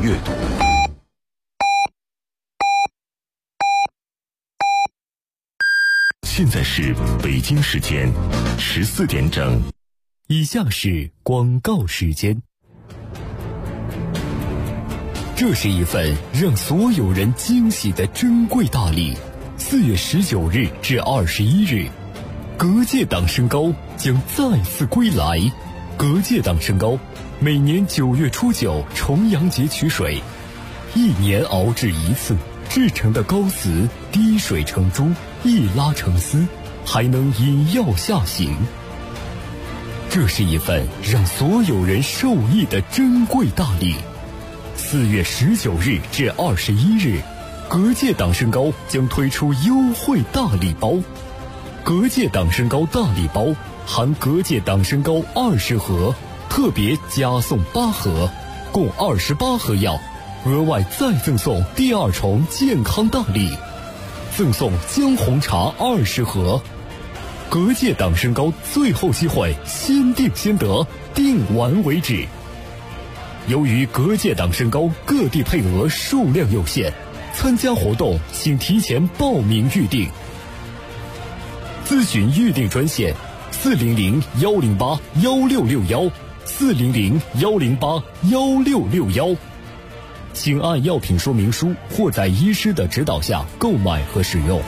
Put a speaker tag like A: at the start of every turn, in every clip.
A: 阅读。现在是北京时间14点整。
B: 以下是广告时间。这是一份让所有人惊喜的珍贵大礼。4月19日至21日，隔界党升高将再次归来。隔界党升高每年9月初9重阳节取水，1年熬制一次，制成的膏丝滴水成珠，一拉成丝，还能引药下行。这是一份让所有人受益的珍贵大礼。4月19日至21日，隔界党参膏将推出优惠大礼包。隔界党参膏大礼包含隔界党参膏20盒，特别加送8盒，共28盒药，额外再赠送第2重健康大礼，赠送姜红茶20盒。隔界党参膏最后机会，先定先得，定完为止。由于隔界党参膏各地配额数量有限，参加活动请提前报名预定。咨询预订专线400-108-1661，400-108-1661，请按药品说明书或在医师的指导下购买和使用。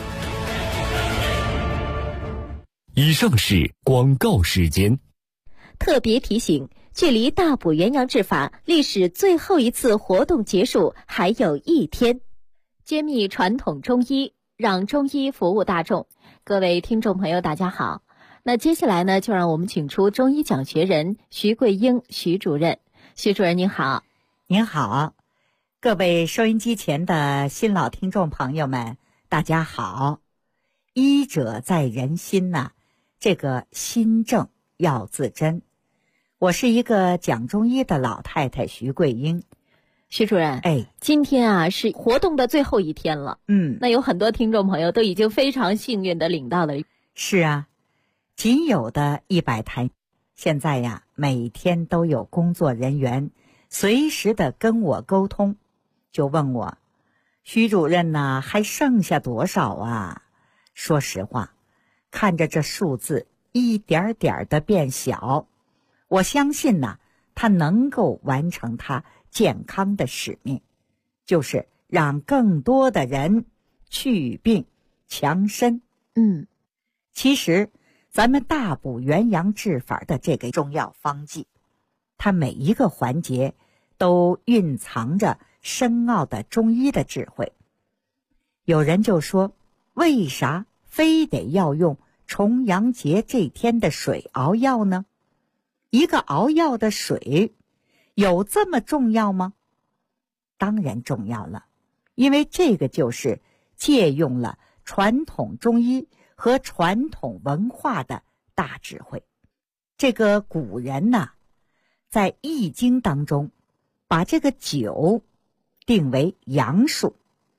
B: 以上是广告时间。
C: 特别提醒，距离大补元阳治法历史最后一次活动结束还有1天。揭秘传统中医，让中医服务大众。各位听众朋友大家好，那接下来呢，就让我们请出中医讲学人徐桂英徐主任。徐主任您好。
D: 您好，各位收音机前的新老听众朋友们大家好。医者在人心呐，这个心正要自珍。我是一个讲中医的老太太徐桂英。
C: 徐主任，今天啊是活动的最后1天了。那有很多听众朋友都已经非常幸运的领到了。
D: 是啊，仅有的100台，现在呀每天都有工作人员随时的跟我沟通，就问我，徐主任呐，还剩下多少啊？说实话，看着这数字一点点的变小，我相信呐，他能够完成他健康的使命，就是让更多的人去病强身。其实咱们大补元阳治法的这个中药方剂，它每一个环节都蕴藏着深奥的中医的智慧。有人就说，为啥非得要用重阳节这天的水熬药呢？一个熬药的水有这么重要吗？当然重要了，因为这个就是借用了传统中医和传统文化的大智慧。这个古人呐，在《易经》当中把这个9定为阳数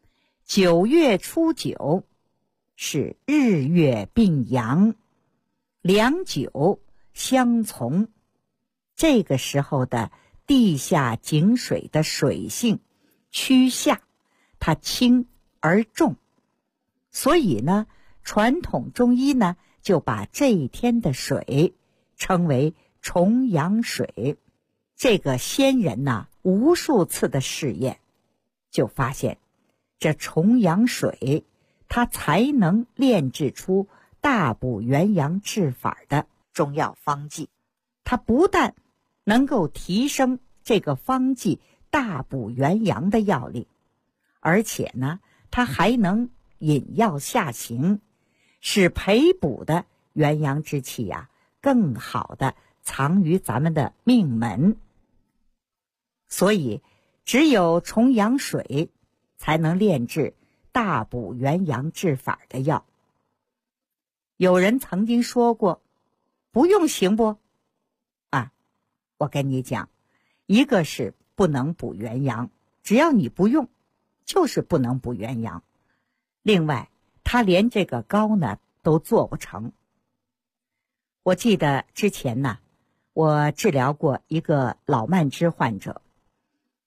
D: ，9月初9是日月并阳，两九相从。这个时候的地下井水的水性趋下，它轻而重，所以呢，传统中医呢就把这一天的水称为重阳水。这个先人呢无数次的试验，就发现这重阳水它才能炼制出大补元阳治法的中药方剂。它不但能够提升这个方剂大补元阳的药力，而且呢，它还能引药下行，使培补的元阳之气呀，更好的藏于咱们的命门。所以，只有重阳水才能炼制大补元阳治法的药。有人曾经说过，不用行不？我跟你讲，一个是不能补元阳，只要你不用，就是不能补元阳。另外，他连这个膏呢都做不成。我记得之前呢，我治疗过一个老慢支患者，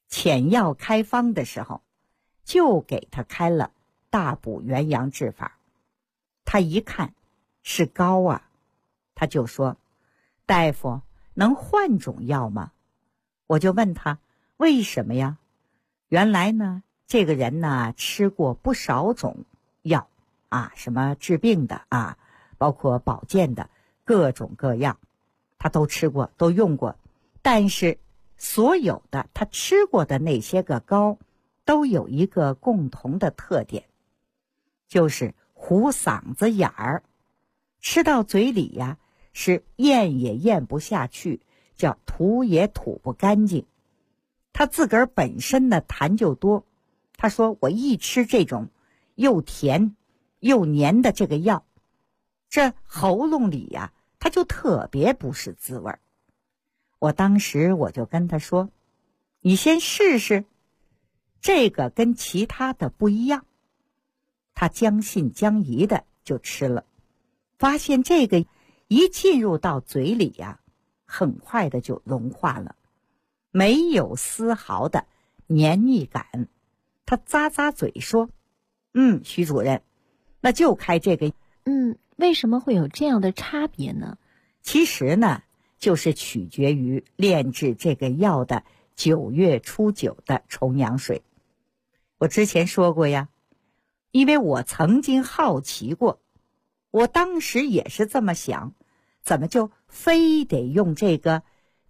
D: 遣药开方的时候，就给他开了大补元阳治法。他一看是膏啊，他就说：大夫，能换种药吗？我就问他为什么呀？原来呢，这个人呢吃过不少种药啊，什么治病的啊，包括保健的，各种各样他都吃过，都用过。但是所有的他吃过的那些个膏都有一个共同的特点，就是糊嗓子眼儿，吃到嘴里呀，是咽也咽不下去，叫吐也吐不干净。他自个儿本身的痰就多，他说我一吃这种又甜又黏的这个药，这喉咙里呀，他就特别不是滋味。我当时我就跟他说，你先试试，这个跟其他的不一样。他将信将疑的就吃了，发现这个一进入到嘴里呀，很快的就融化了，没有丝毫的黏腻感。他咂咂嘴说：徐主任，那就开这个。
C: 为什么会有这样的差别呢？
D: 其实呢，就是取决于炼制这个药的9月初9的重阳水。我之前说过呀，因为我曾经好奇过，我当时也是这么想，怎么就非得用这个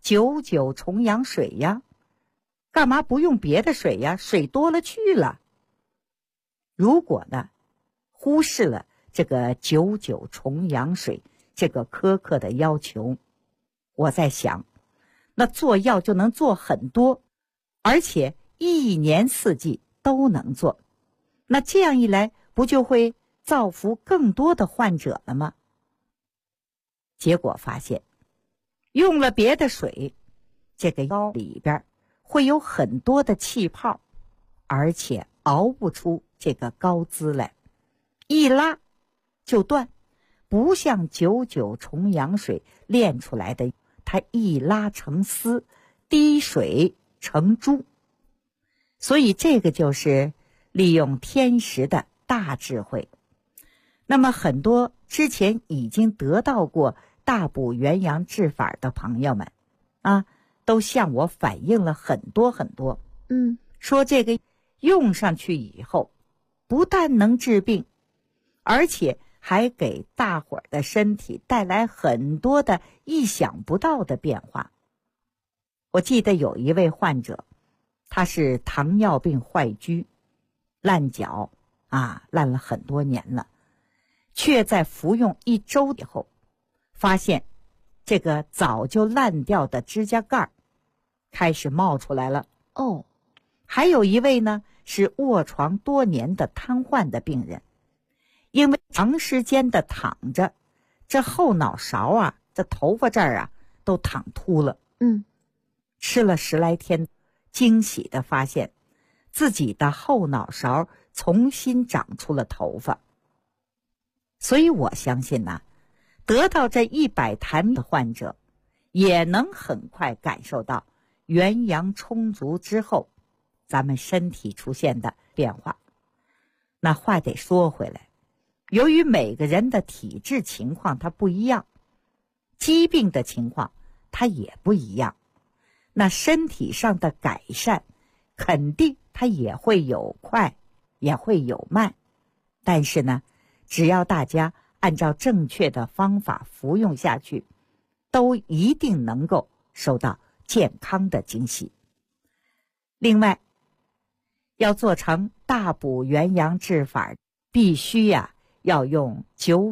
D: 99重阳水呀？干嘛不用别的水呀？水多了去了。如果呢，忽视了这个99重阳水这个苛刻的要求，我在想，那做药就能做很多，而且一年四季都能做。那这样一来，不就会造福更多的患者了吗？结果发现，用了别的水，这个药里边会有很多的气泡，而且熬不出这个膏滋来，一拉就断，不像99重阳水炼出来的，它一拉成丝，滴水成珠。所以这个就是利用天时的大智慧。那么很多之前已经得到过大补元阳治法的朋友们啊，都向我反映了很多很多。说这个用上去以后，不但能治病，而且还给大伙儿的身体带来很多的意想不到的变化。我记得有一位患者，他是糖尿病坏疽，烂脚啊，烂了很多年了，却在服用1周以后，发现这个早就烂掉的指甲盖开始冒出来了。还有一位呢，是卧床多年的瘫痪的病人，因为长时间的躺着，这后脑勺啊，这头发这儿啊都躺秃了。吃了10来天，惊喜地发现自己的后脑勺重新长出了头发。所以我相信呢，得到这100痰的患者也能很快感受到元阳充足之后咱们身体出现的变化。那话得说回来，由于每个人的体质情况它不一样，疾病的情况它也不一样，那身体上的改善肯定它也会有快也会有慢，但是呢，只要大家按照正确的方法服用下去，都一定能够收到健康的惊喜。另外，要做成大补元阳治法，必须要用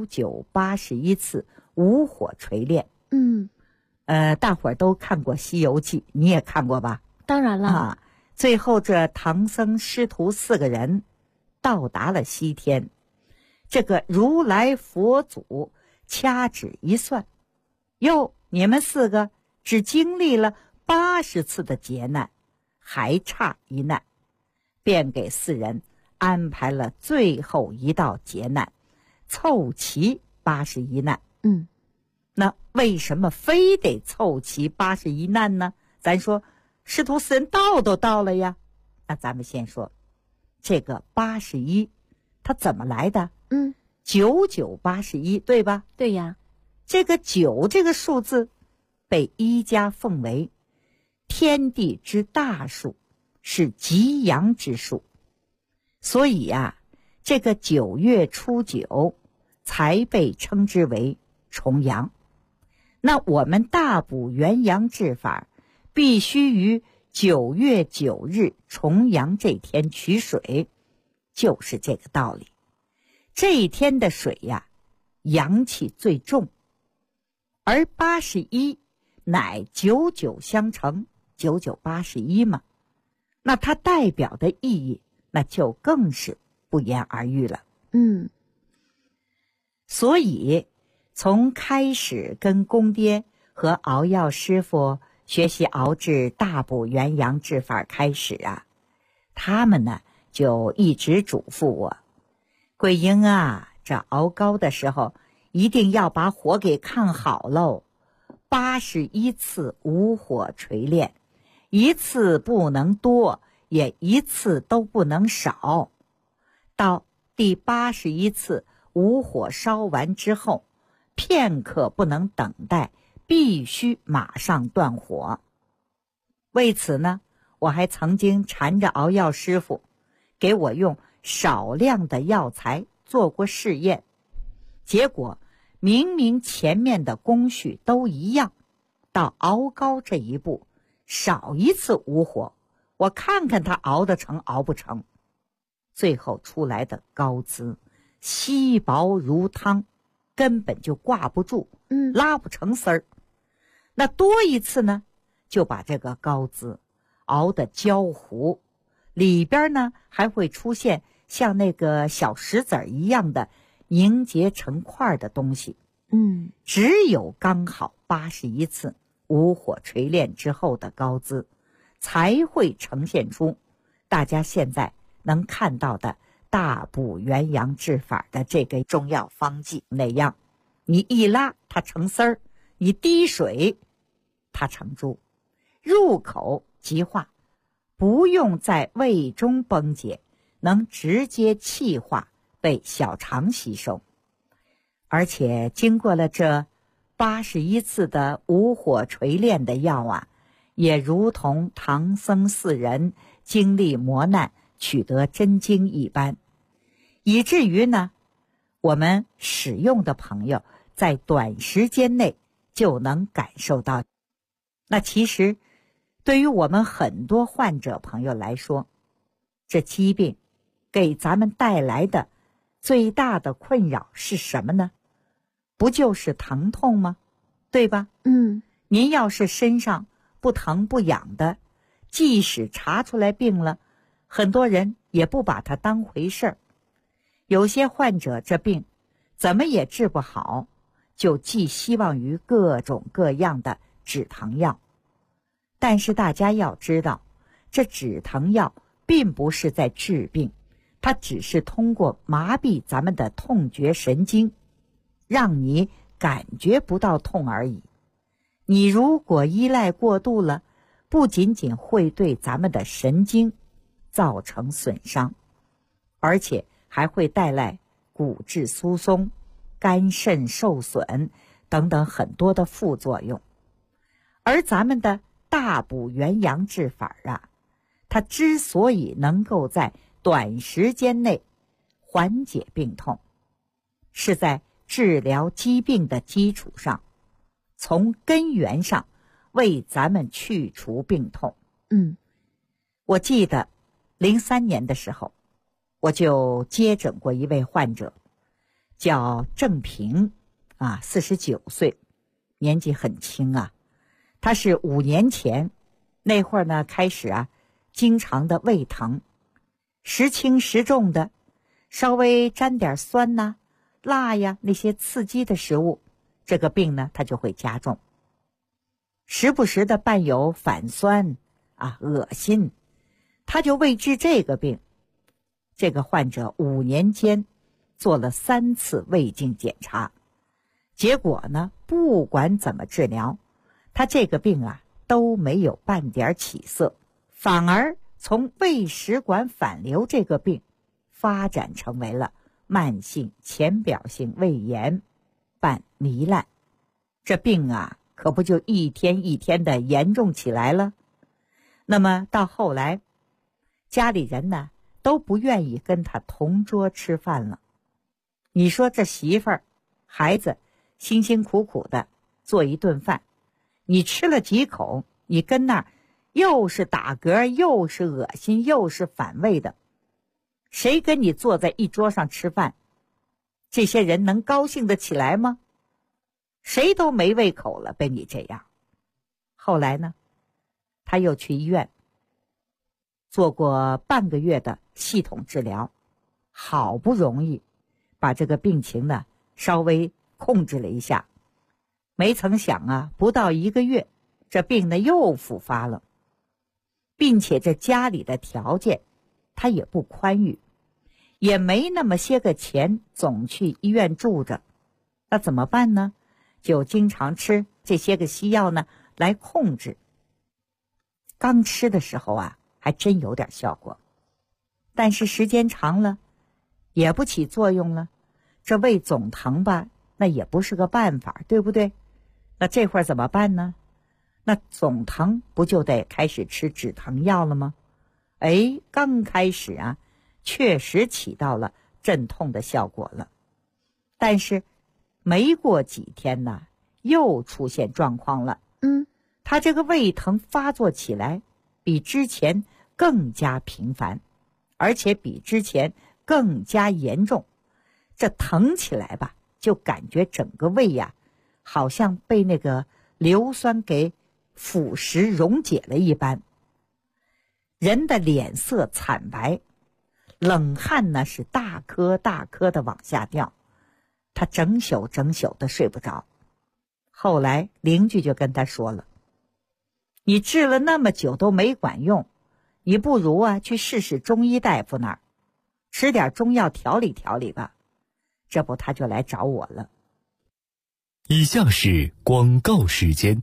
D: 9981次无火锤炼。大伙儿都看过《西游记》，你也看过吧？
C: 当然了。
D: 最后这唐僧师徒4个人到达了西天，这个如来佛祖掐指一算，你们4个只经历了80次的劫难，还差1难，便给4人安排了最后一道劫难，凑齐81难。那为什么非得凑齐81难呢？咱说师徒四人到都到了呀。那咱们先说这个81，它怎么来的？9981，对吧？
C: 对呀。
D: 这个9这个数字被医家奉为天地之大数，是极阳之数，所以呀，这个9月初9才被称之为重阳。那我们大补元阳治法必须于9月9日重阳这天取水，就是这个道理。这一天的水呀，阳气最重，而81乃99相乘，9981嘛，那它代表的意义那就更是不言而喻了。所以从开始跟公爹和熬药师傅学习熬制大补元阳治法开始啊，他们呢就一直嘱咐我，桂英啊，这熬膏的时候一定要把火给看好喽，81次无火锤炼，一次不能多，也一次都不能少。到第81次无火烧完之后，片刻不能等待，必须马上断火。为此呢，我还曾经缠着熬药师傅给我用少量的药材做过试验，结果明明前面的工序都一样，到熬膏这一步少一次无火，我看看它熬得成熬不成。最后出来的膏汁稀薄如汤，根本就挂不住，拉不成丝儿。那多一次呢，就把这个膏汁熬得焦糊，里边呢还会出现像那个小石子一样的凝结成块的东西。只有刚好81次无火锤炼之后的膏汁，才会呈现出大家现在能看到的大补元阳治法的这个中药方剂那样，你一拉它成丝儿，你滴水它成珠，入口即化，不用在胃中崩解，能直接气化被小肠吸收。而且经过了这81次的无火锤炼的药啊，也如同唐僧4人经历磨难取得真经一般，以至于呢，我们使用的朋友在短时间内就能感受到。那其实对于我们很多患者朋友来说，这疾病给咱们带来的最大的困扰是什么呢？不就是疼痛吗？对吧？您要是身上不疼不痒的，即使查出来病了，很多人也不把它当回事儿。有些患者这病怎么也治不好，就寄希望于各种各样的止疼药。但是大家要知道，这止疼药并不是在治病，它只是通过麻痹咱们的痛觉神经，让你感觉不到痛而已。你如果依赖过度了，不仅仅会对咱们的神经造成损伤，而且还会带来骨质疏松、肝肾受损等等很多的副作用。而咱们的大补元阳治法啊，它之所以能够在短时间内缓解病痛，是在治疗疾病的基础上，从根源上为咱们去除病痛。我记得03年的时候，我就接诊过一位患者，叫郑平49岁，年纪很轻啊。他是5年前那会儿呢，开始经常的胃疼，时轻时重的，稍微沾点酸辣呀那些刺激的食物，这个病呢它就会加重，时不时的伴有反酸恶心。他就为治这个病，这个患者5年间做了3次胃镜检查，结果呢不管怎么治疗，他这个病都没有半点起色，反而从胃食管反流这个病发展成为了慢性浅表性胃炎伴糜烂。这病啊，可不就一天一天的严重起来了。那么到后来，家里人呢都不愿意跟他同桌吃饭了。你说这媳妇儿孩子辛辛苦苦的做一顿饭，你吃了几口，你跟那儿又是打嗝，又是恶心，又是反胃的，谁跟你坐在一桌上吃饭，这些人能高兴得起来吗？谁都没胃口了，被你这样。后来呢，他又去医院做过半个月的系统治疗，好不容易把这个病情呢稍微控制了一下。没曾想啊，不到1个月，这病呢又复发了，并且这家里的条件他也不宽裕，也没那么些个钱总去医院住着。那怎么办呢？就经常吃这些个西药呢来控制。刚吃的时候啊还真有点效果，但是时间长了也不起作用了。这胃总疼吧，那也不是个办法，对不对？那这会儿怎么办呢？那总疼不就得开始吃止疼药了吗？刚开始啊确实起到了镇痛的效果了，但是没过几天呢又出现状况了。他这个胃疼发作起来比之前更加频繁，而且比之前更加严重。这疼起来吧，就感觉整个胃呀好像被那个硫酸给腐蚀溶解了一般，人的脸色惨白，冷汗呢是大颗大颗的往下掉，他整宿的睡不着。后来邻居就跟他说了，你治了那么久都没管用，你不如啊去试试中医大夫那儿吃点中药调理调理吧。这不他就来找我了。
B: 以下是广告时间。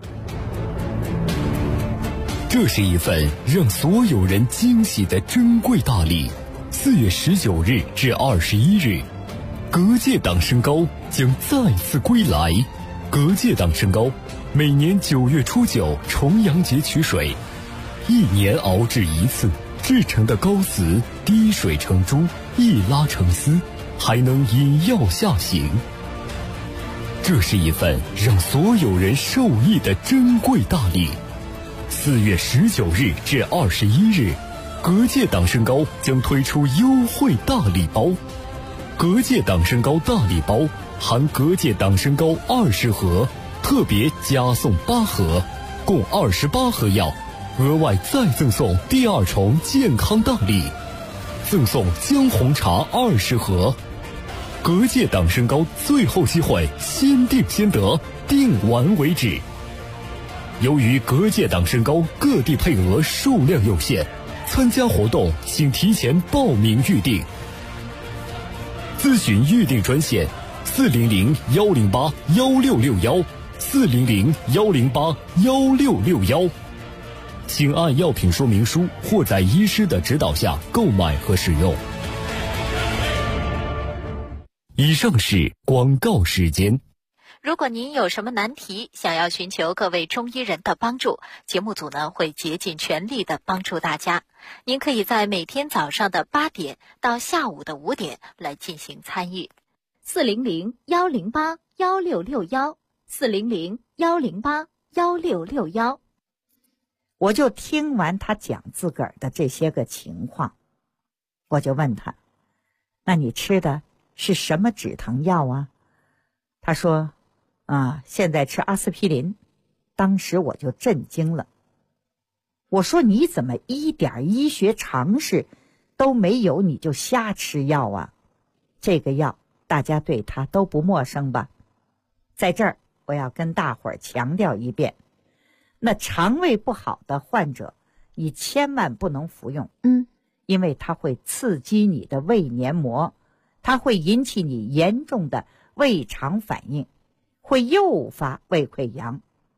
B: 这是一份让所有人惊喜的珍贵大礼。4月19日至21日，隔界党参膏将再次归来。隔界党参膏每年9月初9重阳节取水，1年熬制一次，制成的膏子滴水成珠，一拉成丝，还能引药下行。这是一份让所有人受益的珍贵大礼。4月19日至21日，隔界党参膏将推出优惠大礼包。隔界党参膏大礼包含隔界党参膏20盒，特别加送8盒，共28盒药，额外再赠送第2重健康大礼，赠送姜红茶20盒。隔界党参膏最后机会，先定先得，定完为止。由于隔界党参膏各地配额数量有限，参加活动请提前报名预定。咨询预订专线400-108-1661 400-108-1661，请按药品说明书或在医师的指导下购买和使用。以上是广告时间。
C: 如果您有什么难题，想要寻求各位中医人的帮助，节目组呢会竭尽全力的帮助大家。您可以在每天早上的8点到下午的5点来进行参与。400-108-1661 400-108-1661。
D: 我就听完他讲自个儿的这些个情况，我就问他，那你吃的是什么止疼药啊？他说现在吃阿司匹林。当时我就震惊了，我说你怎么一点医学常识都没有，你就瞎吃药啊？这个药大家对它都不陌生吧？在这儿我要跟大伙儿强调一遍，那肠胃不好的患者你千万不能服用，因为它会刺激你的胃黏膜，它会引起你严重的胃肠反应，会诱发胃溃疡。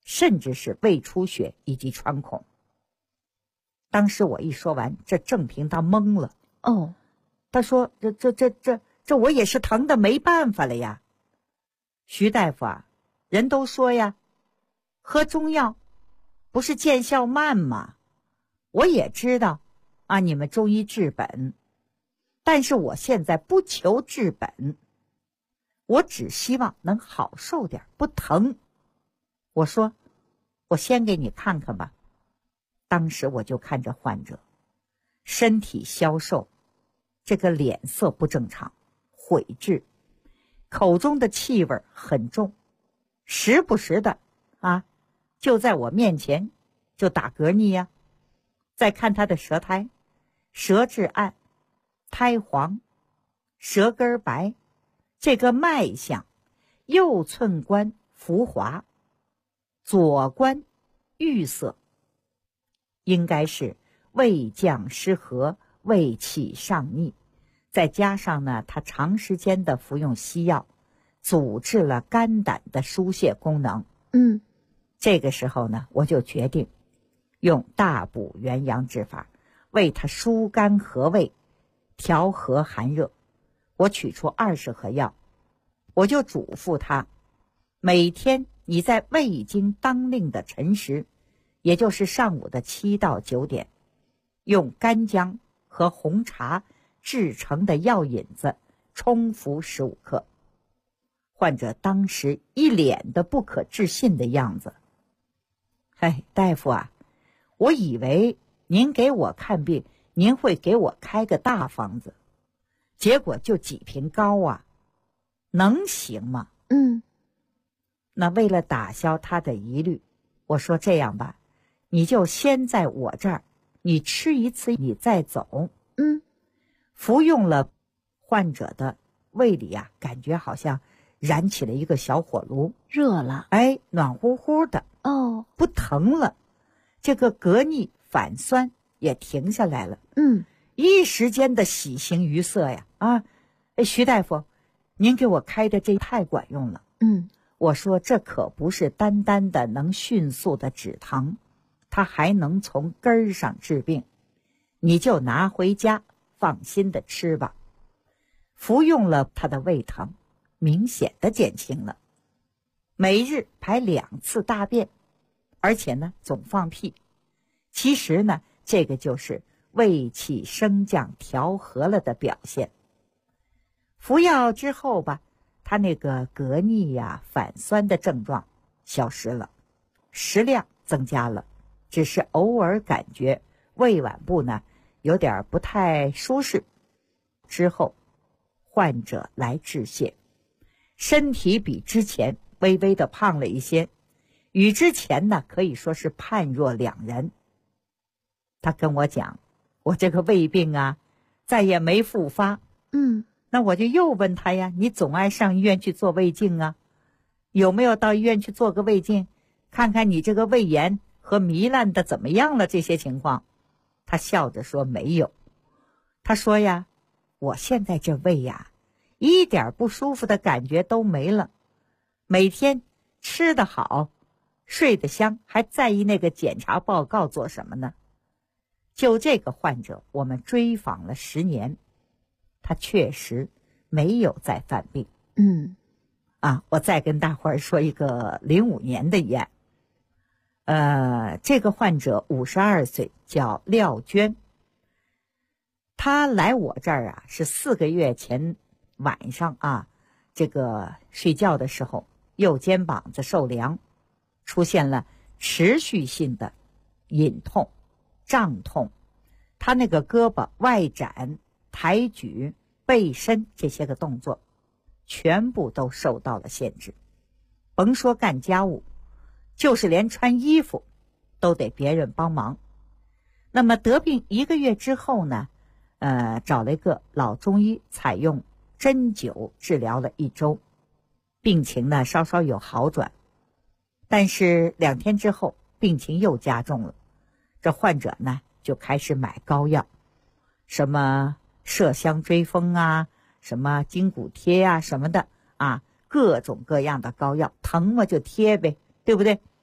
D: 甚至是胃出血以及穿孔。当时我一说完，这郑平他懵了。
C: 哦，
D: 他说这我也是疼的没办法了呀。徐大夫啊，人都说呀，喝中药不是见效慢吗？我也知道啊，你们中医治本，但是我现在不求治本，我只希望能好受点，不疼。我说我先给你看看吧。当时我就看着患者身体消瘦，这个脸色不正常，悔滞，口中的气味很重，时不时的就在我面前就打嗝逆呀。再看他的舌苔，舌质暗，苔黄，舌根白，这个脉象右寸关浮滑，左关郁涩，应该是胃降失和，胃气上逆，再加上呢他长时间的服用西药，阻滞了肝胆的疏泄功能。这个时候呢，我就决定用大补元阳之法，为他疏肝和胃，调和寒热。我取出20盒药，我就嘱咐他，每天你在胃经当令的辰时，也就是上午的7到9点，用干姜和红茶制成的药引子冲服15克。患者当时一脸的不可置信的样子。大夫啊，我以为您给我看病，您会给我开个大方子，结果就几瓶膏啊，能行吗？那为了打消他的疑虑，我说这样吧，你就先在我这儿，你吃一次你再走。服用了，患者的胃里感觉好像燃起了一个小火炉，
C: 热了，
D: 暖乎乎的，不疼了，这个嗝逆反酸也停下来了。一时间的喜形于色呀。徐大夫，您给我开的这太管用了。我说这可不是单单的能迅速的止疼，它还能从根儿上治病，你就拿回家放心的吃吧。服用了，他的胃疼明显的减轻了，每日排2次大便，而且呢总放屁。其实呢，这个就是胃气升降调和了的表现。服药之后吧，他那个嗝逆反酸的症状消失了，食量增加了，只是偶尔感觉胃脘部呢有点不太舒适。之后患者来致谢，身体比之前微微的胖了一些，与之前呢可以说是判若两人。他跟我讲，我这个胃病再也没复发。那我就又问他呀，你总爱上医院去做胃镜有没有到医院去做个胃镜，看看你这个胃炎和糜烂的怎么样了这些情况？他笑着说没有。他说呀，我现在这胃一点不舒服的感觉都没了，每天吃得好，睡得香，还在意那个检查报告做什么呢？就这个患者，我们追访了10年，他确实没有再犯病。我再跟大伙儿说一个05年的医案。这个患者52岁，叫廖娟。他来我这儿是4个月前晚上这个睡觉的时候，右肩膀子受凉，出现了持续性的隐痛、胀痛，他那个胳膊外展、抬举、背伸这些个动作全部都受到了限制，甭说干家务，就是连穿衣服都得别人帮忙。那么得病1个月之后呢，找了一个老中医，采用针灸治疗了1周，病情呢稍稍有好转，但是2天之后病情又加重了。这患者呢就开始买膏药，什么麝香追风什么筋骨贴什么的各种各样的膏药，疼嘛就贴呗，对不对？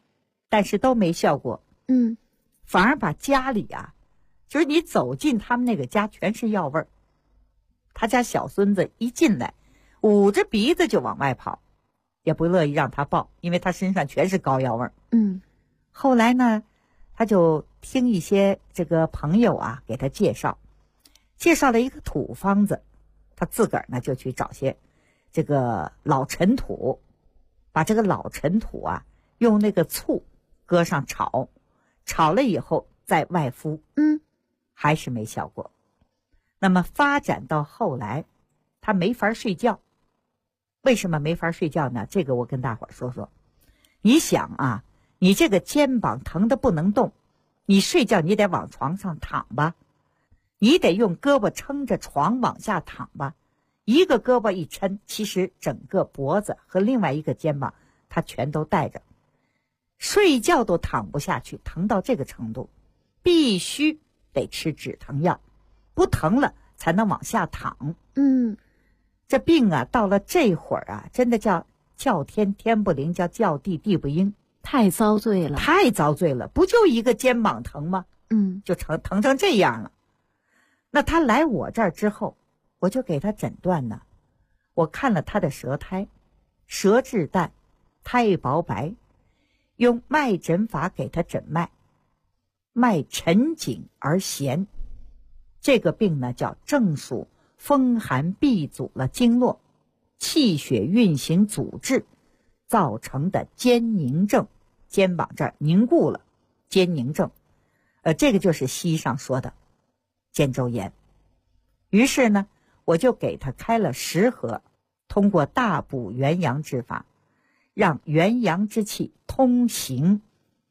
D: 但是都没效果。反而把家里啊，就是你走进他们那个家全是药味儿。他家小孙子一进来，捂着鼻子就往外跑，也不乐意让他抱，因为他身上全是膏药味儿。后来呢，他就听一些这个朋友啊给他介绍了一个土方子，他自个儿呢就去找些这个老陈土，把这个老陈土啊用那个醋搁上炒了以后再外敷，还是没效果。那么发展到后来，他没法睡觉。为什么没法睡觉呢？这个我跟大伙儿说说。你想啊，你这个肩膀疼得不能动，你睡觉你得往床上躺吧，你得用胳膊撑着床往下躺吧，一个胳膊一抻，其实整个脖子和另外一个肩膀它全都带着，睡觉都躺不下去，疼到这个程度，必须得吃止疼药，不疼了才能往下躺。这病啊到了这会儿啊，真的叫天天不灵，叫地地不应，
C: 太遭罪了。
D: 不就一个肩膀疼吗？就疼成这样了。那他来我这儿之后，我就给他诊断呢。我看了他的舌苔，舌质淡，苔薄白，用脉诊法给他诊脉，脉沉紧而弦。这个病呢叫正属风寒闭阻了经络，气血运行阻滞造成的肩凝症，肩膀这儿凝固了，肩凝症。这个就是西医上说的肩周炎。于是呢，我就给他开了10盒，通过大补元阳之法，让元阳之气通行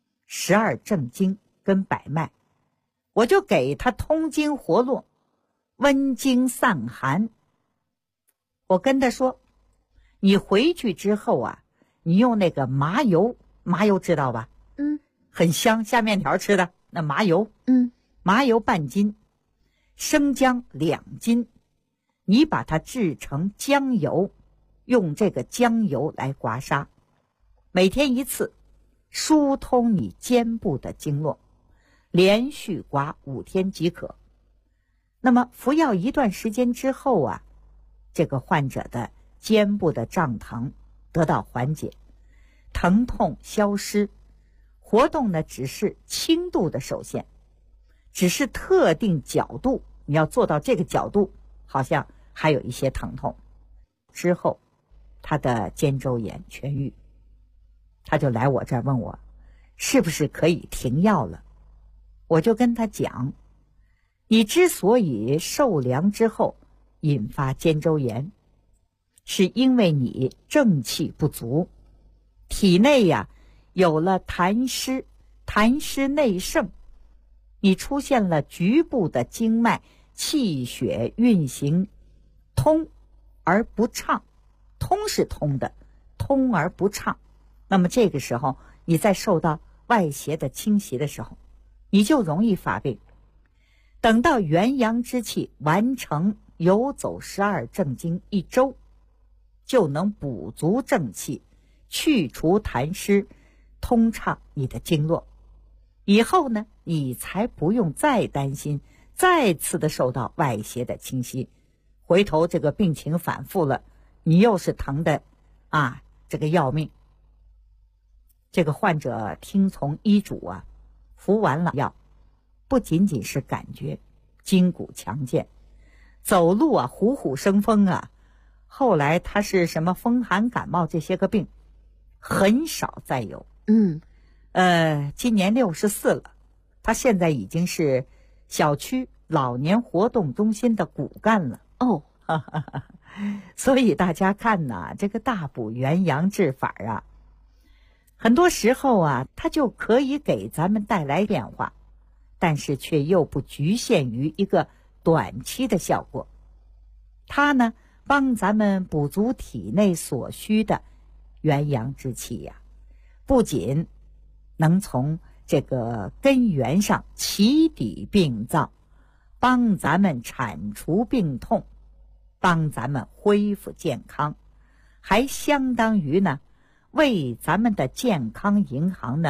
D: 12正经跟百脉。我就给他通经活络，温经散寒。我跟他说，你回去之后啊，你用那个麻油知道吧？很香，下面条吃的那麻油。麻油半斤，生姜2斤，你把它制成姜油，用这个姜油来刮痧，每天1次，疏通你肩部的经络，连续刮5天即可。那么服药一段时间之后啊，这个患者的肩部的胀疼得到缓解，疼痛消失，活动呢只是轻度的受限，只是特定角度，你要做到这个角度，好像还有一些疼痛。之后他的肩周炎痊愈，他就来我这儿问我是不是可以停药了。我就跟他讲，你之所以受凉之后引发肩周炎，是因为你正气不足，体内呀有了痰湿内盛，你出现了局部的经脉气血运行通而不畅，通是通的，通而不畅。那么这个时候你在受到外邪的侵袭的时候，你就容易发病。等到元阳之气完成游走12正经1周，就能补足正气，去除痰湿，通畅你的经络。以后呢，你才不用再担心再次的受到外邪的侵袭，回头这个病情反复了，你又是疼的这个要命。这个患者听从医嘱啊，服完了药，不仅仅是感觉筋骨强健，走路啊虎虎生风啊。后来他是什么风寒感冒这些个病很少再有。今年64了，他现在已经是小区老年活动中心的骨干了。所以大家看呐，这个大补元阳治法啊，很多时候啊，它就可以给咱们带来变化，但是却又不局限于一个短期的效果。它呢，帮咱们补足体内所需的元阳之气呀，不仅能从这个根源上起抵病灶，帮咱们铲除病痛，帮咱们恢复健康，还相当于呢为咱们的健康银行呢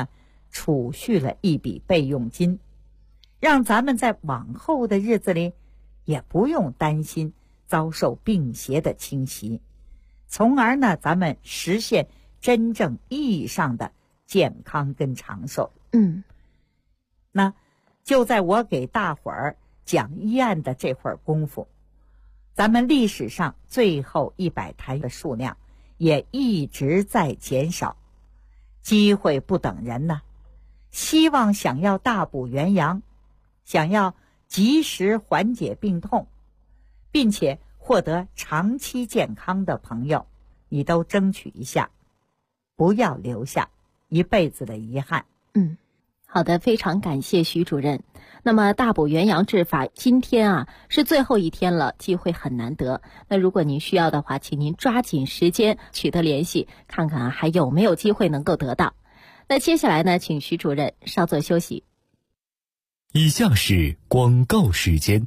D: 储蓄了一笔备用金，让咱们在往后的日子里也不用担心遭受病邪的侵袭，从而呢，咱们实现真正意义上的健康跟长寿。那就在我给大伙儿讲医案的这会儿功夫，咱们历史上最后100坛的数量也一直在减少。机会不等人呢，希望想要大补元阳，想要及时缓解病痛，并且获得长期健康的朋友，你都争取一下，不要留下一辈子的遗憾。
C: 好的，非常感谢徐主任。那么大补元阳治法今天是最后一天了，机会很难得。那如果您需要的话，请您抓紧时间取得联系，看看还有没有机会能够得到。那接下来呢，请徐主任稍作休息。
B: 以下是广告时间。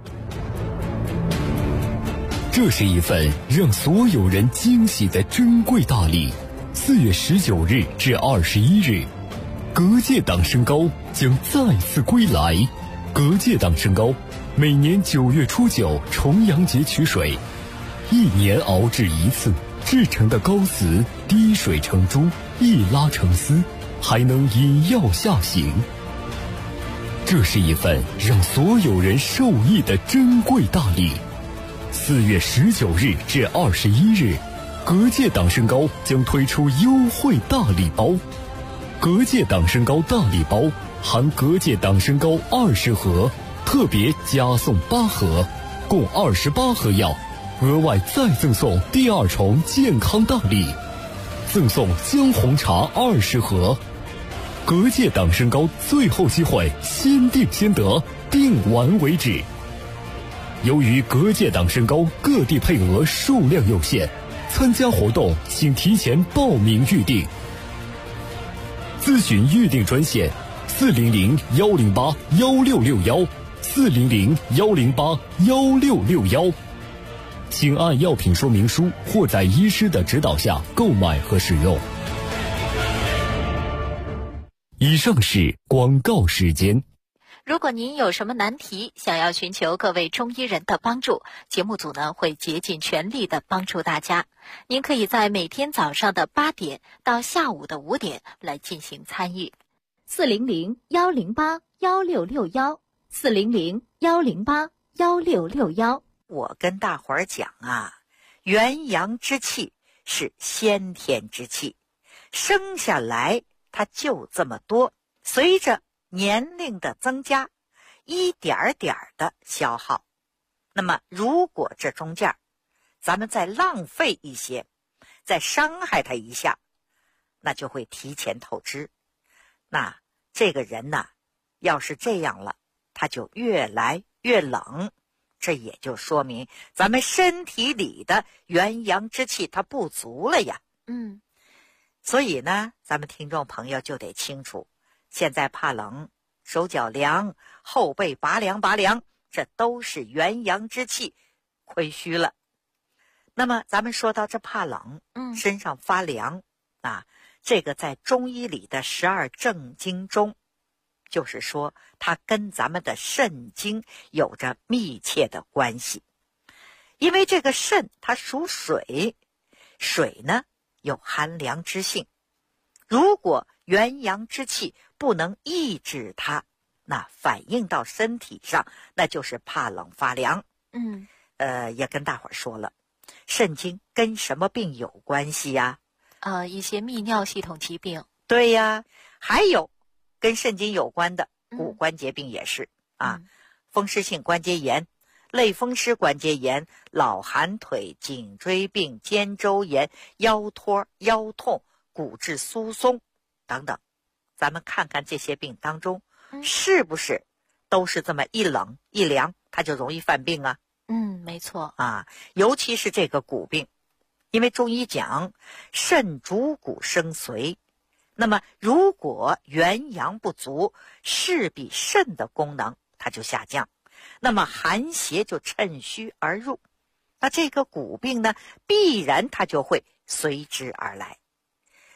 B: 这是一份让所有人惊喜的珍贵大礼。4月19日至21日，隔界党参膏将再次归来。隔界党参膏每年9月初9重阳节取水，1年熬制一次，制成的膏丝滴水成珠，一拉成丝，还能引药下行。这是一份让所有人受益的珍贵大礼。4月19日至21日，隔界党参膏将推出优惠大礼包。隔界党参膏大礼包含隔界党参膏20盒，特别加送8盒，共28盒药，额外再赠送第2重健康大礼，赠送姜红茶20盒。隔界党参膏最后机会，先订先得，订完为止。由于隔界党参膏各地配额数量有限，参加活动请提前报名预订。咨询预订专线400-108-1661，400-108-1661，请按药品说明书或在医师的指导下购买和使用。以上是广告时间。
C: 如果您有什么难题，想要寻求各位中医人的帮助，节目组呢会竭尽全力的帮助大家。您可以在每天早上的8点到下午的5点来进行参与。400-108-1661，400-108-1661。
D: 我跟大伙儿讲元阳之气是先天之气，生下来它就这么多，随着年龄的增加，一点点的消耗。那么如果这中间咱们再浪费一些，再伤害它一下，那就会提前透支。那这个人要是这样了，他就越来越冷，这也就说明咱们身体里的元阳之气它不足了呀。所以呢，咱们听众朋友就得清楚，现在怕冷，手脚凉，后背拔凉，这都是元阳之气亏虚了。那么咱们说到这怕冷，身上发凉这个在中医里的12正经中，就是说它跟咱们的肾经有着密切的关系。因为这个肾它属水，水呢有寒凉之性，如果元阳之气不能抑制它，那反映到身体上，那就是怕冷发凉。也跟大伙儿说了，肾经跟什么病有关系呀？
C: 一些泌尿系统疾病。
D: 对呀，还有跟肾经有关的骨关节病也是风湿性关节炎、类风湿关节炎、老寒腿、颈椎病、肩周炎、腰托、腰痛、骨质疏松等等。咱们看看这些病当中，是不是都是这么一冷一凉它就容易犯病啊？
C: 没错
D: 尤其是这个骨病，因为中医讲肾主骨生髓，那么如果元阳不足，势必肾的功能它就下降，那么寒邪就趁虚而入，那这个骨病呢，必然它就会随之而来。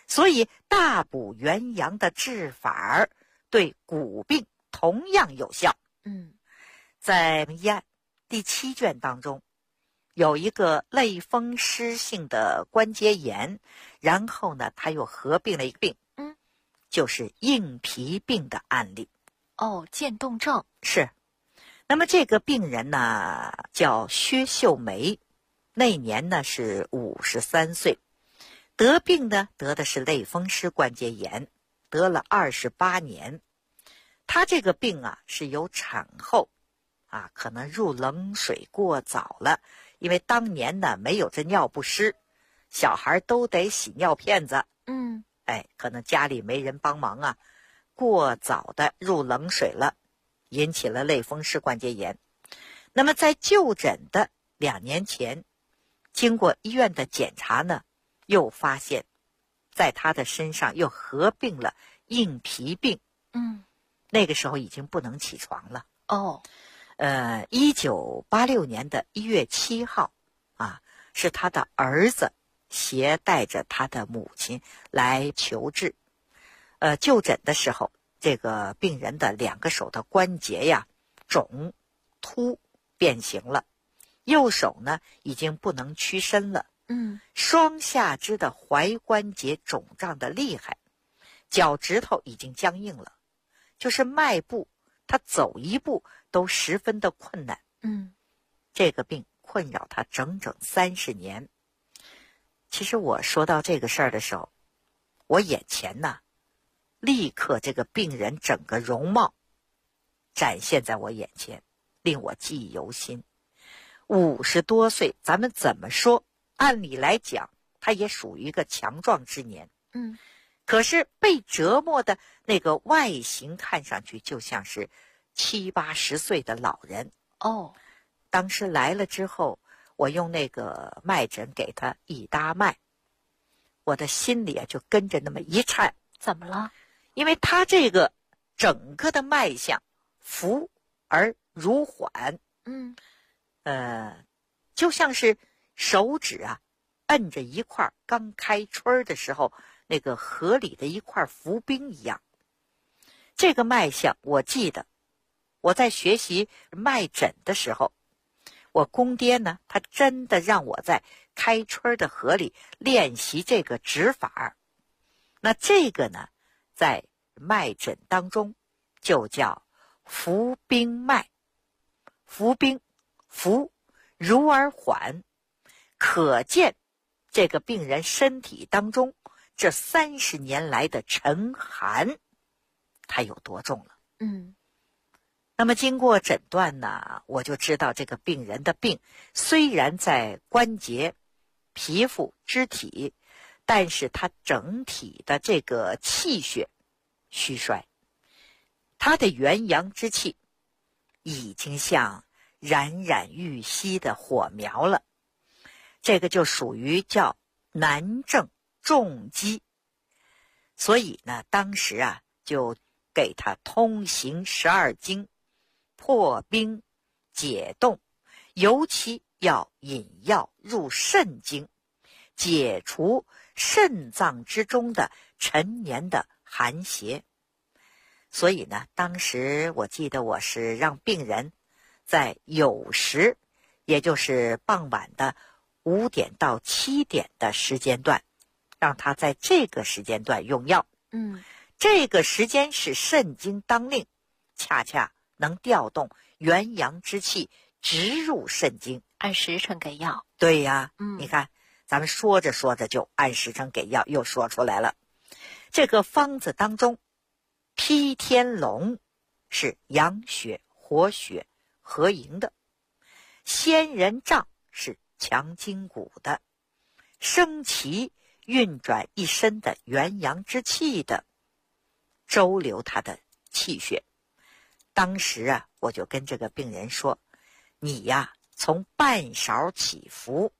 D: 所以大补元阳的治法对骨病同样有效。在医案第7卷当中，有一个类风湿性的关节炎，然后呢他又合并了一个病，就是硬皮病的案例。
C: 渐冻症。
D: 是。那么这个病人呢叫薛秀梅，那年呢是53岁，得病呢得的是类风湿关节炎，得了28年。他这个病啊是由产后可能入冷水过早了，因为当年呢没有这尿不湿，小孩都得洗尿片子，可能家里没人帮忙过早的入冷水了，引起了类风湿关节炎。那么在就诊的2年前，经过医院的检查呢，又发现在他的身上又合并了硬皮病。那个时候已经不能起床了。1986年的1月7号是他的儿子携带着他的母亲来求治。就诊的时候，这个病人的2个手的关节肿凸变形了，右手呢已经不能屈伸了，双下肢的踝关节肿胀的厉害，脚趾头已经僵硬了，就是迈步他走一步都十分的困难。这个病困扰他整整30年。其实我说到这个事儿的时候，我眼前立刻这个病人整个容貌展现在我眼前，令我记忆犹新。50多岁，咱们怎么说，按理来讲他也属于一个强壮之年，可是被折磨的那个外形看上去就像是70、80岁的老人。当时来了之后，我用那个脉诊给他一搭脉，我的心里就跟着那么一颤。
C: 怎么了？
D: 因为他这个整个的脉象浮而如缓，就像是手指摁着一块刚开春的时候那个河里的一块浮冰一样。这个脉象我记得，我在学习脉诊的时候，我公爹呢，他真的让我在开春的河里练习这个指法。那这个呢，在脉诊当中就叫浮冰脉。浮冰，浮如而缓，可见这个病人身体当中这30年来的沉寒它有多重了。那么经过诊断呢，我就知道这个病人的病虽然在关节、皮肤、肢体，但是他整体的这个气血虚衰，他的元阳之气已经像冉冉欲熄的火苗了，这个就属于叫难症重击。所以呢，当时就给他通行12经，破冰解冻，尤其要引药入肾经，解除肾脏之中的陈年的寒邪。所以呢，当时我记得我是让病人在酉时，也就是傍晚的5点到7点的时间段，让他在这个时间段用药。这个时间是肾经当令，恰恰能调动元阳之气直入肾经，
C: 按时辰给药。
D: 对呀，你看咱们说着说着就按时辰给药，又说出来了。这个方子当中，披天龙是养血活血合营的，仙人掌是强筋骨的，生芪运转一身的元阳之气的，周流他的气血。当时我就跟这个病人说，你从半勺起服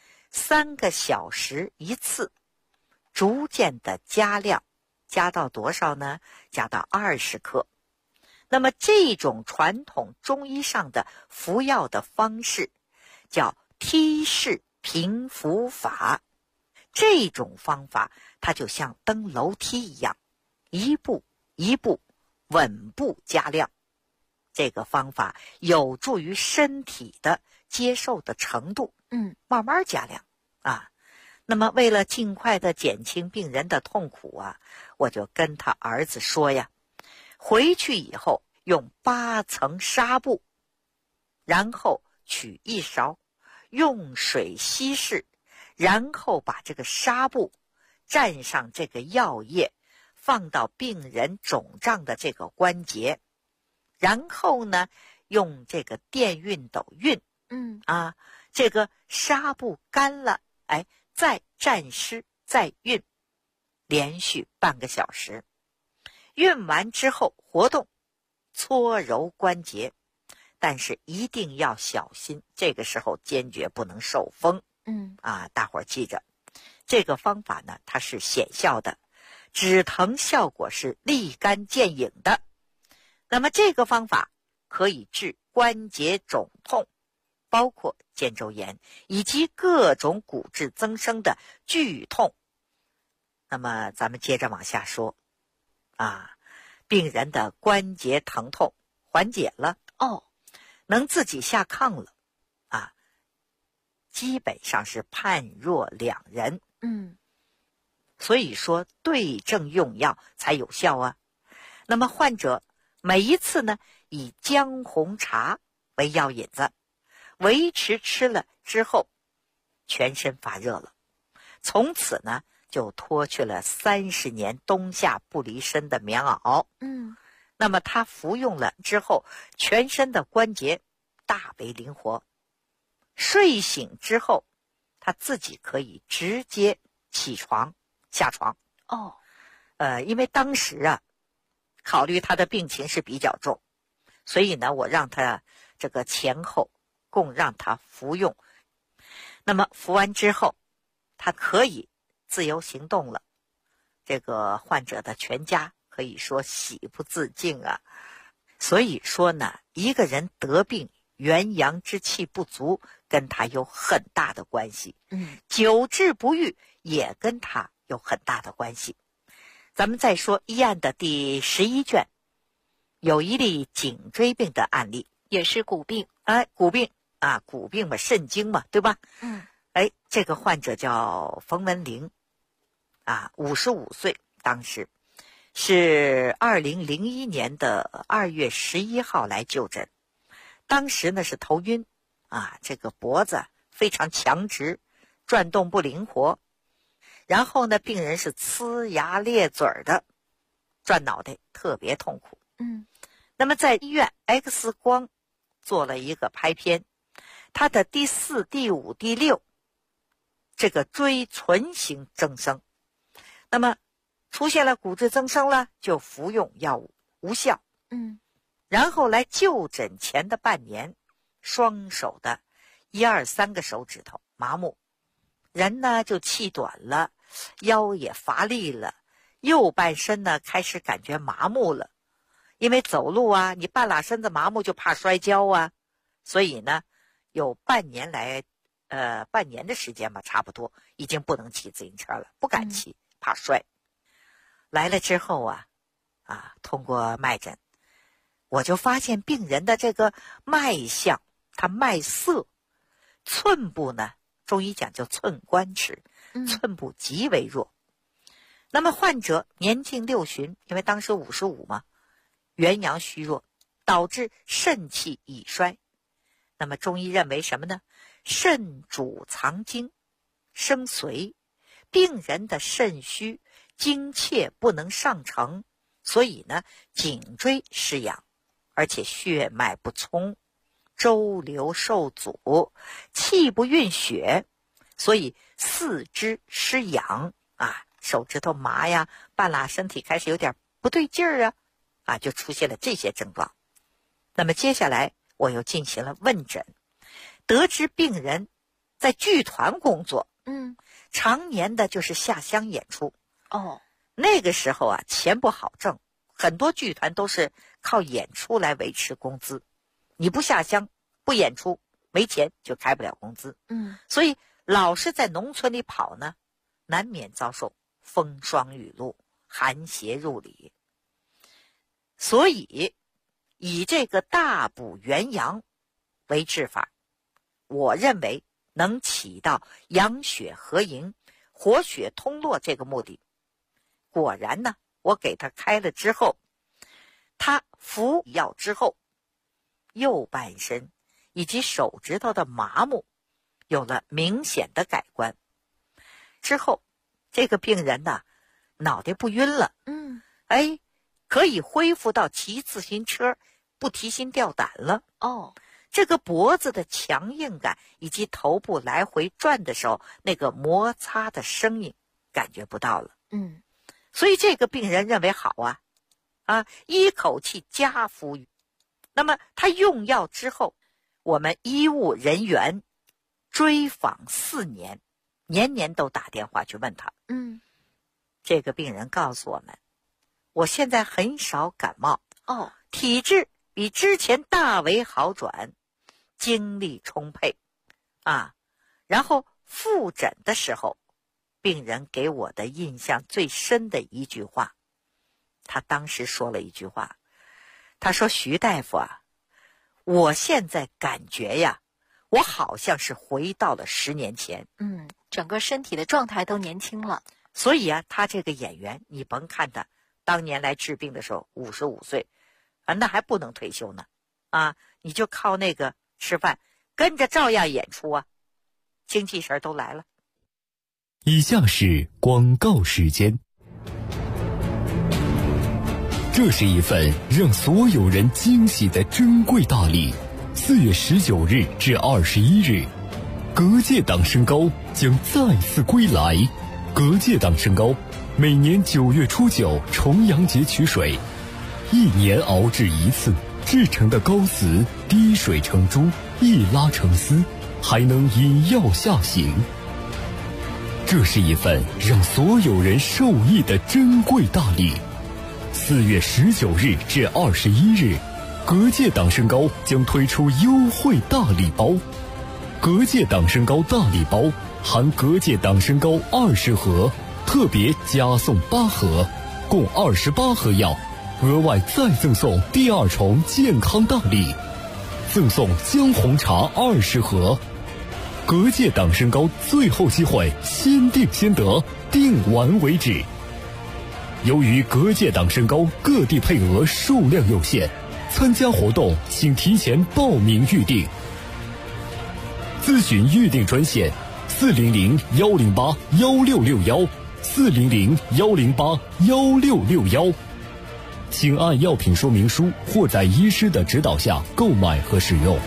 D: ，3个小时一次，逐渐的加量，加到多少呢？加到20克。那么这种传统中医上的服药的方式叫梯式平服法，这种方法它就像登楼梯一样，一步一步稳步加量。这个方法有助于身体的接受的程度，慢慢加量啊。那么为了尽快的减轻病人的痛苦啊，我就跟他儿子说呀，回去以后用8层纱布，然后取一勺，用水稀释，然后把这个纱布蘸上这个药液，放到病人肿胀的这个关节，然后呢用这个电熨斗熨，这个纱布干了，再蘸湿再熨，连续半个小时。熨完之后活动，搓揉关节，但是一定要小心，这个时候坚决不能受风。大伙儿记着，这个方法呢，它是显效的，止疼效果是立竿见影的。那么这个方法可以治关节肿痛，包括肩周炎以及各种骨质增生的剧痛。那么咱们接着往下说病人的关节疼痛缓解了，能自己下炕了基本上是判若两人。所以说对症用药才有效啊。那么患者每一次呢，以姜红茶为药引子，维持吃了之后，全身发热了，从此呢就脱去了30年冬夏不离身的棉袄。那么他服用了之后，全身的关节大为灵活，睡醒之后他自己可以直接下床。因为当时考虑他的病情是比较重，所以呢我让他这个前后共让他服用。那么服完之后他可以自由行动了，这个患者的全家可以说喜不自禁啊。所以说呢，一个人得病元阳之气不足跟他有很大的关系，久治不愈也跟他有很大的关系。咱们再说医案的第11卷，有一例颈椎病的案例，
C: 也是骨病。
D: 骨病嘛，肾经嘛，对吧？这个患者叫冯文玲55岁，当时是2001年的2月11号来就诊。当时呢是头晕这个脖子非常强直，转动不灵活，然后呢病人是呲牙咧嘴的，转脑袋特别痛苦。那么在医院 X 光做了一个拍片，他的第4、第5、第6这个椎存型增生，那么出现了骨质增生了，就服用药物无效。然后来就诊前的半年，双手的1、2、3个手指头麻木，人呢就气短了，腰也乏力了，右半身呢开始感觉麻木了。因为走路你半拉身子麻木就怕摔跤所以呢有半年的时间吧，差不多已经不能骑自行车了，不敢骑，怕摔。来了之后通过脉诊，我就发现病人的这个脉象，他脉涩，寸部呢，中医讲叫寸关尺，寸部极为弱。那么患者年近60，因为当时55嘛，元阳虚弱，导致肾气已衰。那么中医认为什么呢？肾主藏精，生髓，病人的肾虚，精气不能上承，所以呢颈椎失养，而且血脉不通，周流受阻，气不运血，所以四肢失养手指头麻呀，半拉身体开始有点不对劲儿就出现了这些症状。那么接下来我又进行了问诊，得知病人在剧团工作，常年的就是下乡演出。那个时候钱不好挣，很多剧团都是靠演出来维持工资，你不下乡不演出，没钱就开不了工资。所以老是在农村里跑呢，难免遭受风霜雨露，寒邪入里。所以以这个大补元阳为治法，我认为能起到养血和营、活血通络这个目的。果然呢，我给他开了之后，他服药之后，右半身以及手指头的麻木有了明显的改观。之后这个病人呢，脑袋不晕了，可以恢复到骑自行车不提心吊胆了。这个脖子的强硬感以及头部来回转的时候那个摩擦的声音感觉不到了。所以这个病人认为好啊，一口气加服。那么他用药之后，我们医务人员追访4年，年年都打电话去问他。这个病人告诉我们，我现在很少感冒，体质比之前大为好转，精力充沛然后复诊的时候，病人给我的印象最深的一句话，他当时说了一句话，他说：徐大夫啊，我现在感觉呀，我好像是回到了10年前。
C: 整个身体的状态都年轻了。
D: 所以啊，他这个演员，你甭看他当年来治病的时候55岁那还不能退休呢你就靠那个吃饭，跟着照样演出精气神都来了。
B: 以下是广告时间。这是一份让所有人惊喜的珍贵大礼。4月19日至21日，隔界党参膏将再次归来。隔界党参膏每年9月初9重阳节取水，1年熬制一次，制成的膏丝滴水成珠，一拉成丝，还能引药下行。这是一份让所有人受益的珍贵大礼。4月19日至21日，隔界党参膏将推出优惠大礼包。隔界党参膏大礼包含隔界党参膏20盒，特别加送8盒，共28盒药，额外再赠送第2重健康大礼，赠送姜红茶20盒。隔界党参膏最后机会，先订先得，订完为止。由于隔界党参膏各地配额数量有限，参加活动请提前报名预订。咨询预订专线400-108-1661，400-108-1661，请按药品说明书或在医师的指导下购买和使用。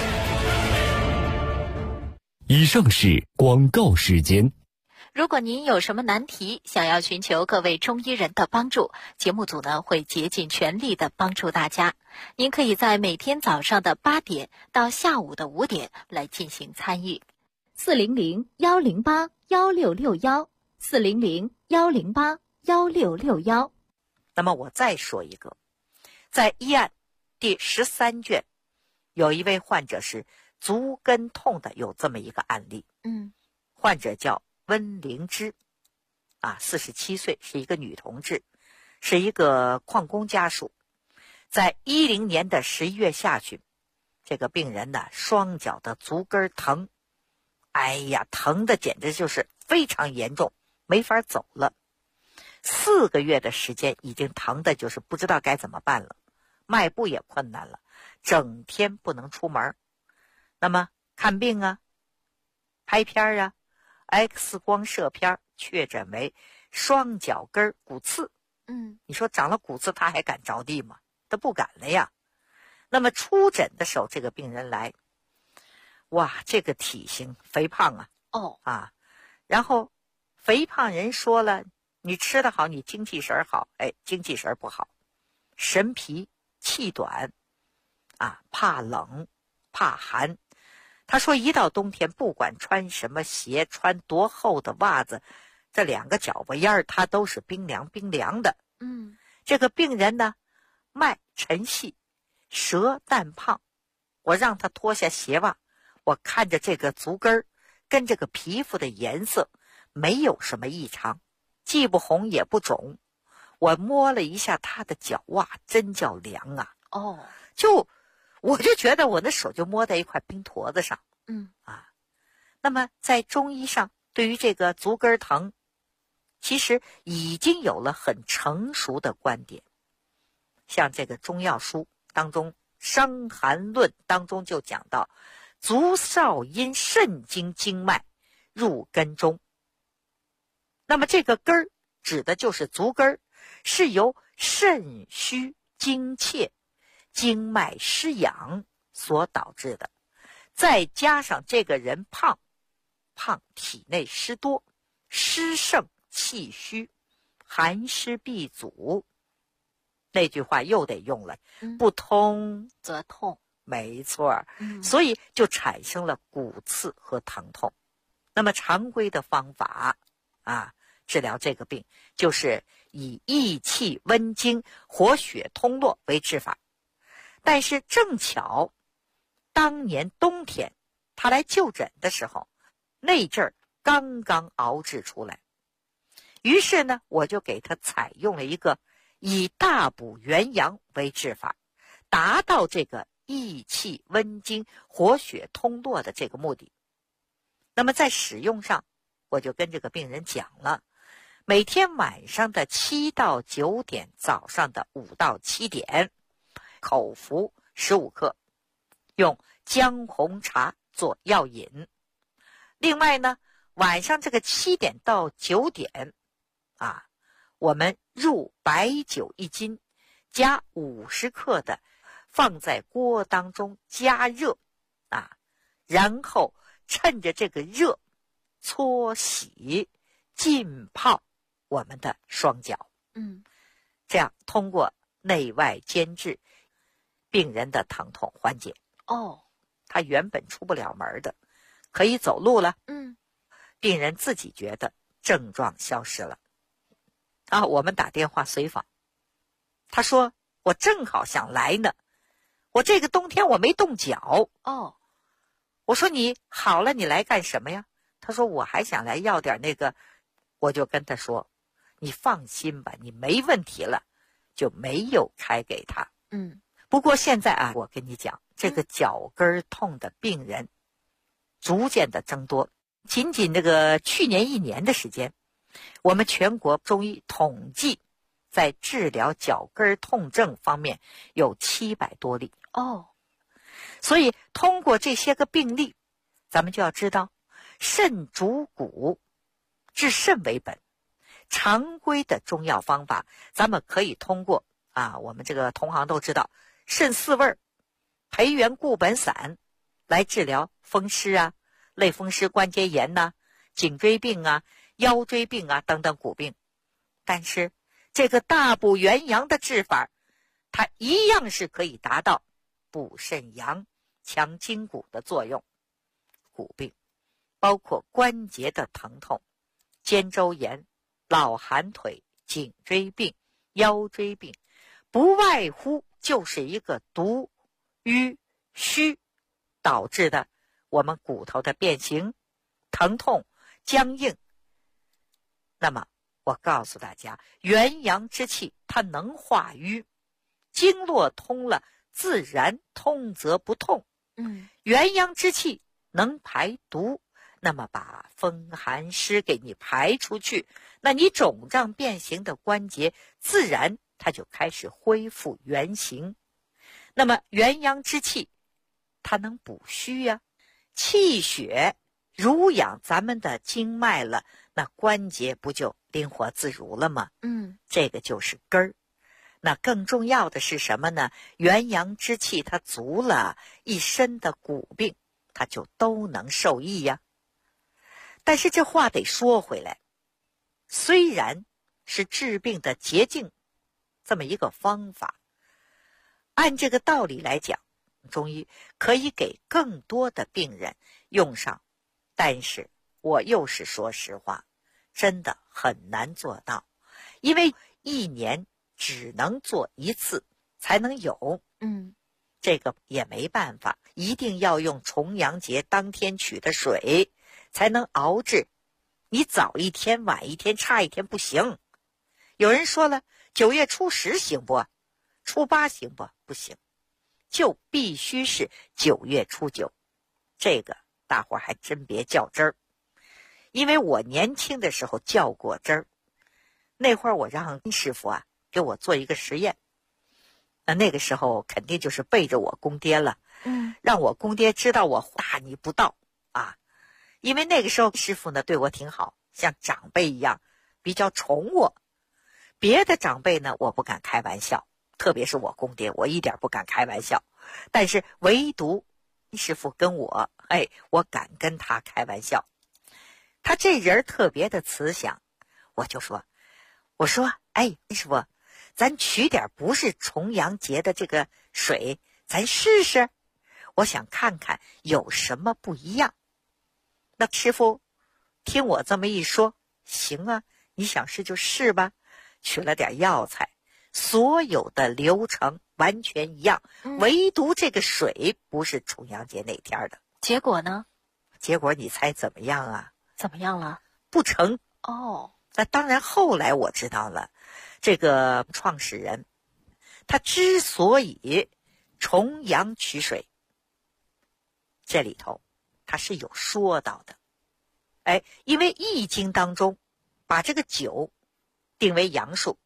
B: 以上是广告时间。
C: 如果您有什么难题，想要寻求各位中医人的帮助，节目组呢会竭尽全力的帮助大家。您可以在每天早上的8点到下午的5点来进行参与。400-108-1661，400-108-1661。
D: 那么我再说一个，在医案第13卷，有一位患者是足跟痛的，有这么一个案例。患者叫温灵芝47岁，是一个女同志，是一个矿工家属。在10年的11月下旬，这个病人呢，双脚的足跟疼，疼的简直就是非常严重，没法走了。4个月的时间，已经疼的就是不知道该怎么办了，迈步也困难了，整天不能出门。那么看病拍片X 光射片，确诊为双脚跟骨刺。你说长了骨刺他还敢着地吗？他不敢了呀。那么出诊的时候，这个病人来，这个体型肥胖然后肥胖人说了，你吃得好，你精气神好，精气神不好，神疲气短怕冷怕寒。他说一到冬天，不管穿什么鞋，穿多厚的袜子，这2个脚巴沿他都是冰凉冰凉的。这个病人呢，脉沉细，舌淡胖。我让他脱下鞋袜，我看着这个足跟跟这个皮肤的颜色没有什么异常， 既不红也不肿。我摸了一下他的脚哇，真叫凉啊！我就觉得我的手就摸在一块冰坨子上。那么在中医上，对于这个足跟疼，其实已经有了很成熟的观点。像这个中药书当中《伤寒论》当中就讲到，足少阴肾经经脉入根中。那么这个根儿指的就是足根儿，是由肾虚精怯、经脉失养所导致的。再加上这个人胖，体内湿多，湿盛气虚，寒湿闭阻。那句话又得用了，不通
C: 则痛。
D: 没错，所以就产生了骨刺和疼痛。那么常规的方法治疗这个病，就是以益气温经、活血通络为治法。但是正巧当年冬天他来就诊的时候，那阵儿刚刚熬制出来，于是呢，我就给他采用了一个以大补元阳为治法，达到这个益气温经、活血通络的这个目的。那么在使用上，我就跟这个病人讲了，每天晚上的7到9点，早上的5到7点，口服15克，用姜红茶做药饮。另外呢，晚上这个7点到9点我们入白酒1斤，加50克的，放在锅当中加热然后趁着这个热搓洗浸泡我们的双脚。这样通过内外兼治，病人的疼痛缓解。他原本出不了门的，可以走路了。病人自己觉得症状消失了。我们打电话随访，他说我正好想来呢，我这个冬天我没冻脚。我说你好了，你来干什么呀？他说我还想来要点那个。我就跟他说，你放心吧，你没问题了，就没有开给他。不过现在我跟你讲，这个脚跟痛的病人逐渐的增多。仅这个去年1年的时间，我们全国中医统计，在治疗脚跟痛症方面有700多例。所以通过这些个病例，咱们就要知道，肾主骨，治肾为本。常规的中药方法，咱们可以通过我们这个同行都知道，肾四味、培元固本散来治疗风湿类风湿关节炎颈椎病腰椎病等等骨病。但是这个大补元阳的治法，它一样是可以达到补肾阳、强筋骨的作用。骨病包括关节的疼痛、肩周炎、老寒腿、颈椎病、腰椎病，不外乎就是一个毒瘀虚导致的我们骨头的变形、疼痛、僵硬。那么我告诉大家，元阳之气它能化瘀，经络通了，自然通则不痛。元阳之气能排毒，那么把风寒湿给你排出去，那你肿胀变形的关节自然它就开始恢复原形。那么元阳之气它能补虚气血濡养咱们的经脉了，那关节不就灵活自如了吗？这个就是根儿。那更重要的是什么呢？元阳之气它足了，一身的骨病它就都能受益但是这话得说回来，虽然是治病的捷径，这么一个方法，按这个道理来讲，中医可以给更多的病人用上，但是我又是说实话，真的很难做到，因为1年只能做1次才能有。这个也没办法，一定要用重阳节当天取的水才能熬制， 你早一天晚一天差一天不行。有人说了，9月初10行不？初8行不？不行，就必须是9月初9。这个大伙还真别较真儿，因为我年轻的时候较过真儿。那会儿我让师傅给我做一个实验，那个时候肯定就是背着我公爹了，让我公爹知道我大逆不道因为那个时候师傅呢对我挺好，像长辈一样，比较宠我。别的长辈呢我不敢开玩笑，特别是我公爹，我一点不敢开玩笑，但是唯独师傅跟我，我敢跟他开玩笑。他这人特别的慈祥，我说师傅，咱取点不是重阳节的这个水，咱试试，我想看看有什么不一样。那师傅听我这么一说，行啊，你想试就试吧，取了点药材，所有的流程完全一样，唯独这个水不是重阳节那天的。
C: 结果呢？
D: 结果你猜怎么样啊？
C: 怎么样了？
D: 不成。那当然后来我知道了，这个创始人他之所以重阳取水，这里头他是有说到的。因为易经当中把这个9定为阳数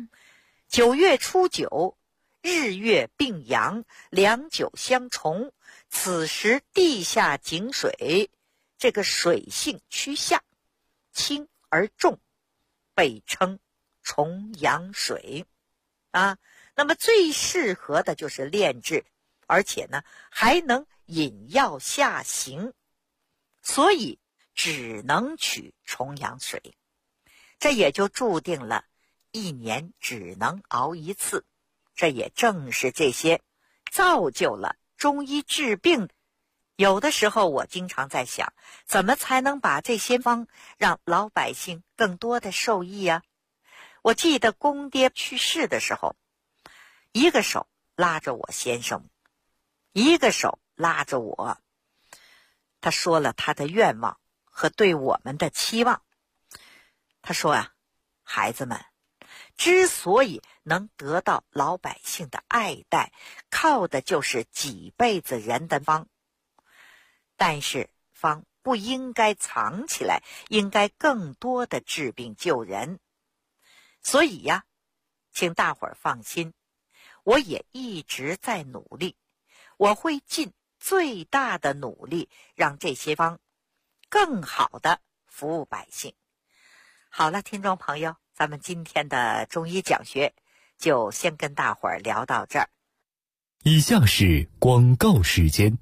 D: ，9月初9，日月并阳，两九相重，此时地下井水，这个水性趋下，轻而重，被称重阳水那么最适合的就是炼制，而且呢还能引药下行，所以只能取重阳水。这也就注定了一年只能熬一次。这也正是这些造就了中医治病。有的时候我经常在想，怎么才能把这些方让老百姓更多的受益啊？我记得公爹去世的时候，一个手拉着我先生，一个手拉着我，他说了他的愿望和对我们的期望。他说孩子们之所以能得到老百姓的爱戴，靠的就是几辈子人的方。但是方不应该藏起来，应该更多的治病救人。所以请大伙儿放心，我也一直在努力，我会尽最大的努力让这些方更好的服务百姓。好了，听众朋友，咱们今天的中医讲学就先跟大伙儿聊到这儿。
B: 以下是广告时间。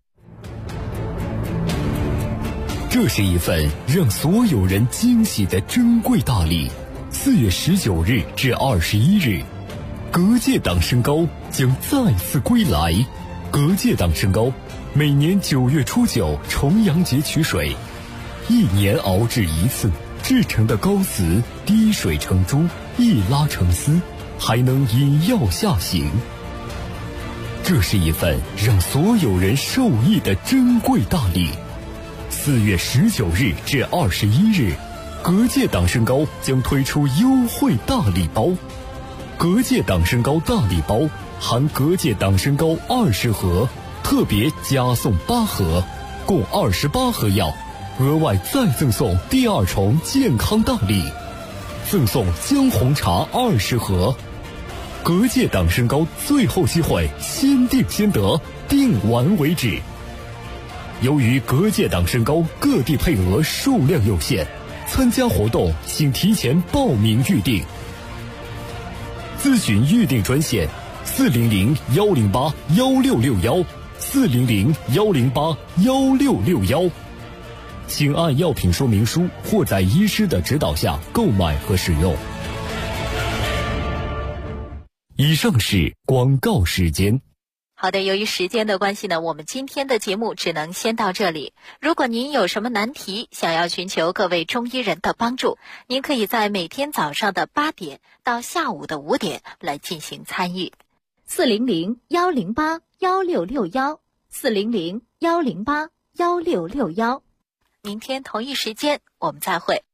B: 这是一份让所有人惊喜的珍贵大礼。4月19日至21日，隔界党参膏将再次归来。隔界党参膏每年9月初9重阳节取水，一年熬制一次，制成的膏子滴水成珠，一拉成丝，还能引药下行。这是一份让所有人受益的珍贵大礼。4月19日至21日，隔界党参膏将推出优惠大礼包。隔界党参膏大礼包含隔界党参膏20盒，特别加送8盒，共28盒药，额外再赠送第2重健康大礼，赠送姜红茶20盒。隔界党参膏最后机会，先订先得，订完为止。由于隔界党参膏各地配额数量有限，参加活动请提前报名预订。咨询预订专线400-108-1661 400-108-1661，请按药品说明书或在医师的指导下购买和使用。以上是广告时间。
C: 好的，由于时间的关系呢，我们今天的节目只能先到这里。如果您有什么难题，想要寻求各位中医人的帮助，您可以在每天早上的8点到下午的5点来进行参与。400-108-1661 400-108-1661。明天同一时间我们再会。